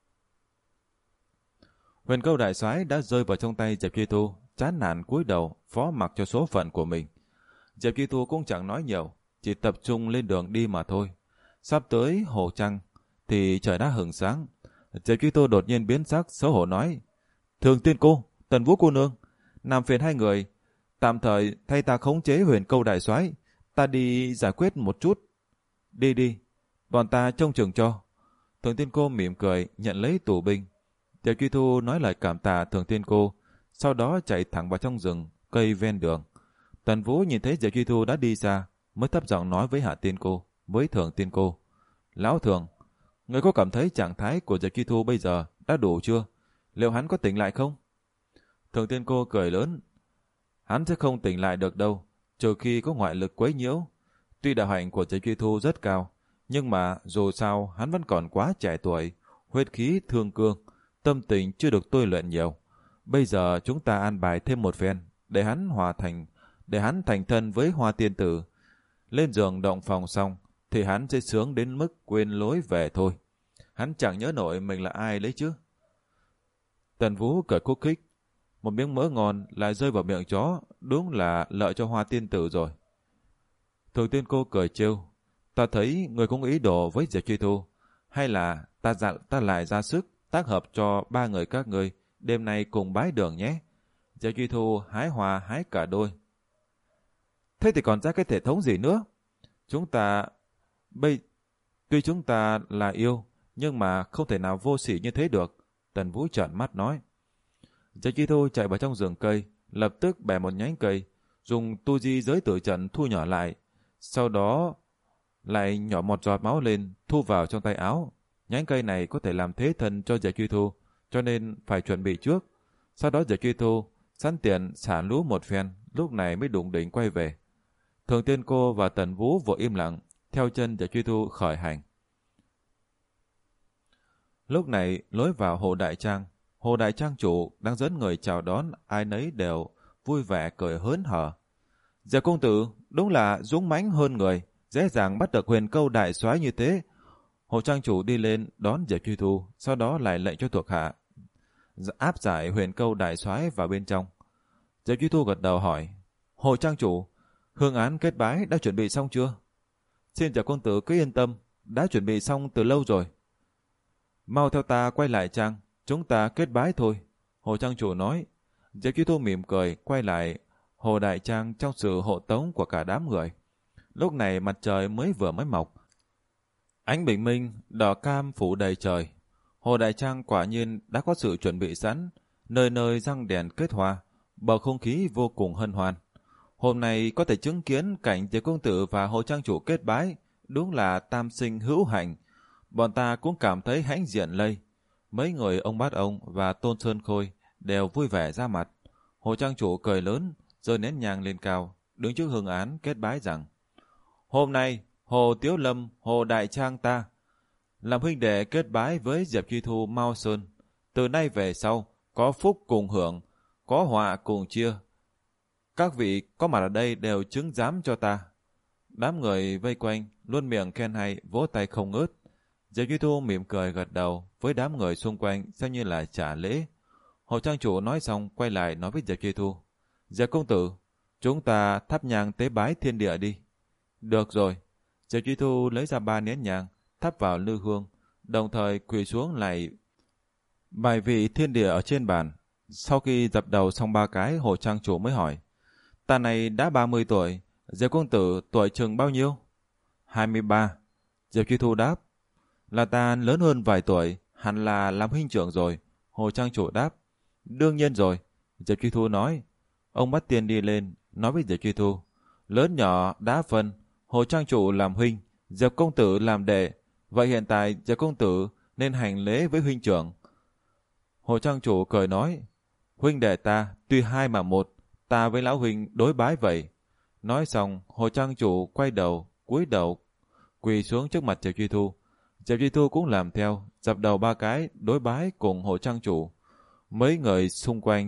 Speaker 1: Huyền Câu đại soái đã rơi vào trong tay Diệp Truy Thu, chán nản cúi đầu phó mặc cho số phận của mình. Diệp Truy Thu cũng chẳng nói nhiều, chỉ tập trung lên đường đi mà thôi. Sắp tới Hồ Trăng thì trời đã hửng sáng. Diệp Truy Thu đột nhiên biến sắc, xấu hổ nói: Thường Tiên Cô, Tần Vũ cô nương, làm phiền hai người tạm thời thay ta khống chế Huyền Câu đại soái, ta đi giải quyết một chút. Đi đi, bọn ta trông chừng cho. Thường Tiên Cô mỉm cười nhận lấy tù binh. Diệp Truy Thu nói lời cảm tạ Thường Tiên Cô, sau đó chạy thẳng vào trong rừng cây ven đường. Tần Vũ nhìn thấy Diệp Truy Thu đã đi xa, mới thấp giọng nói với Hạ Tiên Cô, với Thường Tiên Cô: Lão Thường, người có cảm thấy trạng thái của Diệp Truy Thu bây giờ đã đủ chưa? Liệu hắn có tỉnh lại không? Thường Tiên Cô cười lớn: hắn sẽ không tỉnh lại được đâu, trừ khi có ngoại lực quấy nhiễu. Tuy đạo hạnh của Diệp Truy Thu rất cao, nhưng mà dù sao hắn vẫn còn quá trẻ tuổi, huyết khí thương cương, tâm tình chưa được tôi luyện nhiều. Bây giờ chúng ta an bài thêm một phen, để hắn hòa thành, để hắn thành thân với Hoa Tiên Tử. Lên giường động phòng xong, thì hắn sẽ sướng đến mức quên lối về thôi. Hắn chẳng nhớ nổi mình là ai lấy chứ. Tần Vũ cười khúc khích: một miếng mỡ ngon lại rơi vào miệng chó, đúng là lợi cho Hoa Tiên Tử rồi. Thường Tiên Cô cười trêu: ta thấy người cũng ý đồ với Diệp Truy Thu, hay là ta dặn ta lại ra sức tác hợp cho ba người các ngươi đêm nay cùng bái đường nhé. Diệp Truy Thu hái hòa hái cả đôi. Thế thì còn ra cái thể thống gì nữa? Chúng ta bây tuy chúng ta là yêu, nhưng mà không thể nào vô sỉ như thế được. Tần Vũ trợn mắt nói. Diệp Truy Thu chạy vào trong rừng cây, lập tức bẻ một nhánh cây, dùng tu di giới tử trận thu nhỏ lại, sau đó lại nhỏ một giọt máu lên, thu vào trong tay áo. Nhánh cây này có thể làm thế thân cho Diệp Truy Thu, cho nên phải chuẩn bị trước. Sau đó Diệp Truy Thu sẵn tiện xả lũ một phen, lúc này mới đụng đỉnh quay về. Thường Tiên Cô và Tần Vũ vội im lặng, theo chân Diệp Truy Thu khởi hành. Lúc này lối vào Hồ Đại Trang, Hồ Đại Trang chủ đang dẫn người chào đón, ai nấy đều vui vẻ cười hớn hở. Diệp công tử đúng là dũng mãnh hơn người, dễ dàng bắt được huyền câu đại soái như thế. Hồ Trang chủ đi lên đón Diệp Truy Thu, sau đó lại lệnh cho thuộc hạ áp giải huyền câu đại soái vào bên trong. Diệp Truy Thu gật đầu hỏi: Hồ Trang chủ, hương án kết bái đã chuẩn bị xong chưa? Xin Diệp công tử cứ yên tâm, đã chuẩn bị xong từ lâu rồi. Mau theo ta quay lại trang, chúng ta kết bái thôi. Hồ Trang chủ nói. Diệp Truy Thu mỉm cười quay lại Hồ Đại Trang trong sự hộ tống của cả đám người. Lúc này mặt trời mới vừa mới mọc, ánh bình minh đỏ cam phủ đầy trời. Hồ Đại Trang quả nhiên đã có sự chuẩn bị sẵn, nơi nơi răng đèn kết hoa, bầu không khí vô cùng hân hoan. Hôm nay có thể chứng kiến cảnh Diệp công tử và Hồ Trang chủ kết bái, đúng là tam sinh hữu hạnh. Bọn ta cũng cảm thấy hãnh diện lây. Mấy người ông Bát Ông và Tôn Sơn Khôi đều vui vẻ ra mặt. Hồ Trang chủ cười lớn, giơ nén nhang lên cao, đứng trước hương án kết bái rằng: Hôm nay Hồ Tiếu Lâm, Hồ Đại Trang ta làm huynh đệ kết bái với Diệp Truy Thu Mao Sơn. Từ nay về sau, có phúc cùng hưởng, có họa cùng chia. Các vị có mặt ở đây đều chứng giám cho ta. Đám người vây quanh luôn miệng khen hay, vỗ tay không ngớt. Diệp Truy Thu mỉm cười gật đầu với đám người xung quanh, xem như là trả lễ. Hồ Trang chủ nói xong quay lại nói với Diệp Truy Thu: Diệp công tử, chúng ta thắp nhang tế bái thiên địa đi. Được rồi. Diệp Truy Thu lấy ra ba nén nhang, thắp vào lư hương, đồng thời quỳ xuống lại bài vị thiên địa ở trên bàn. Sau khi dập đầu xong ba cái, Hồ Trang chủ mới hỏi: Ta này đã ba mươi tuổi, Diệp công tử tuổi chừng bao nhiêu? hai mươi ba. Diệp Truy Thu đáp: Là ta lớn hơn vài tuổi, hẳn là làm huynh trưởng rồi. Hồ Trang chủ đáp: Đương nhiên rồi. Diệp Truy Thu nói. Ông Bắt Tiên đi lên, nói với Diệp Truy Thu: Lớn nhỏ đã phân, Hồ Trang chủ làm huynh, Diệp công tử làm đệ. Vậy hiện tại Diệp công tử nên hành lễ với huynh trưởng. Hồ Trang chủ cười nói: Huynh đệ ta tuy hai mà một, ta với lão huynh đối bái vậy. Nói xong, Hồ Trang chủ quay đầu, cúi đầu, quỳ xuống trước mặt Diệp Truy Thu. Diệp Truy Thu cũng làm theo, dập đầu ba cái, đối bái cùng Hồ Trang chủ. Mấy người xung quanh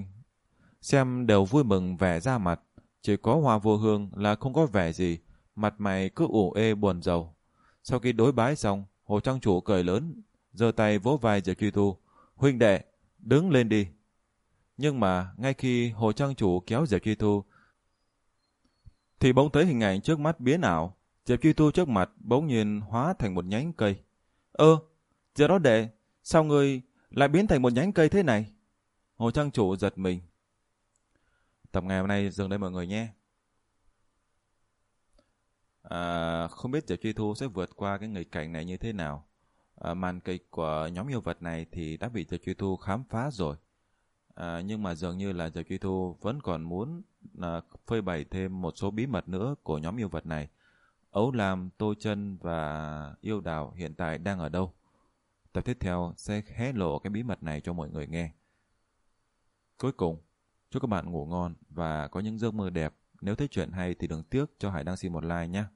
Speaker 1: xem đều vui mừng vẻ ra mặt, chỉ có Hoa Vô Hương là không có vẻ gì, mặt mày cứ ủ ê buồn rầu. Sau khi đối bái xong, Hồ Trang chủ cười lớn, giơ tay vỗ vai Diệp Truy Thu: Huynh đệ, đứng lên đi. Nhưng mà ngay khi Hồ Trang chủ kéo Diệp Truy Thu, thì bỗng thấy hình ảnh trước mắt biến ảo. Diệp Truy Thu trước mặt bỗng nhiên hóa thành một nhánh cây. Ơ, Diệp đó đệ, sao ngươi lại biến thành một nhánh cây thế này? Hồ Trang chủ giật mình. Tập ngày hôm nay dừng đây mọi người nhé. À, không biết Diệp Truy Thu sẽ vượt qua cái nghịch cảnh này như thế nào. À, màn kịch của nhóm yêu vật này thì đã bị Diệp Truy Thu khám phá rồi. À, nhưng mà dường như là Diệp Truy Thu vẫn còn muốn à, phơi bày thêm một số bí mật nữa của nhóm yêu vật này. Ấu Lam, Tô Chân và Yêu Đào hiện tại đang ở đâu? Tập tiếp theo sẽ hé lộ cái bí mật này cho mọi người nghe. Cuối cùng, chúc các bạn ngủ ngon và có những giấc mơ đẹp. Nếu thấy chuyện hay thì đừng tiếc cho Hải Đăng xin một like nhé.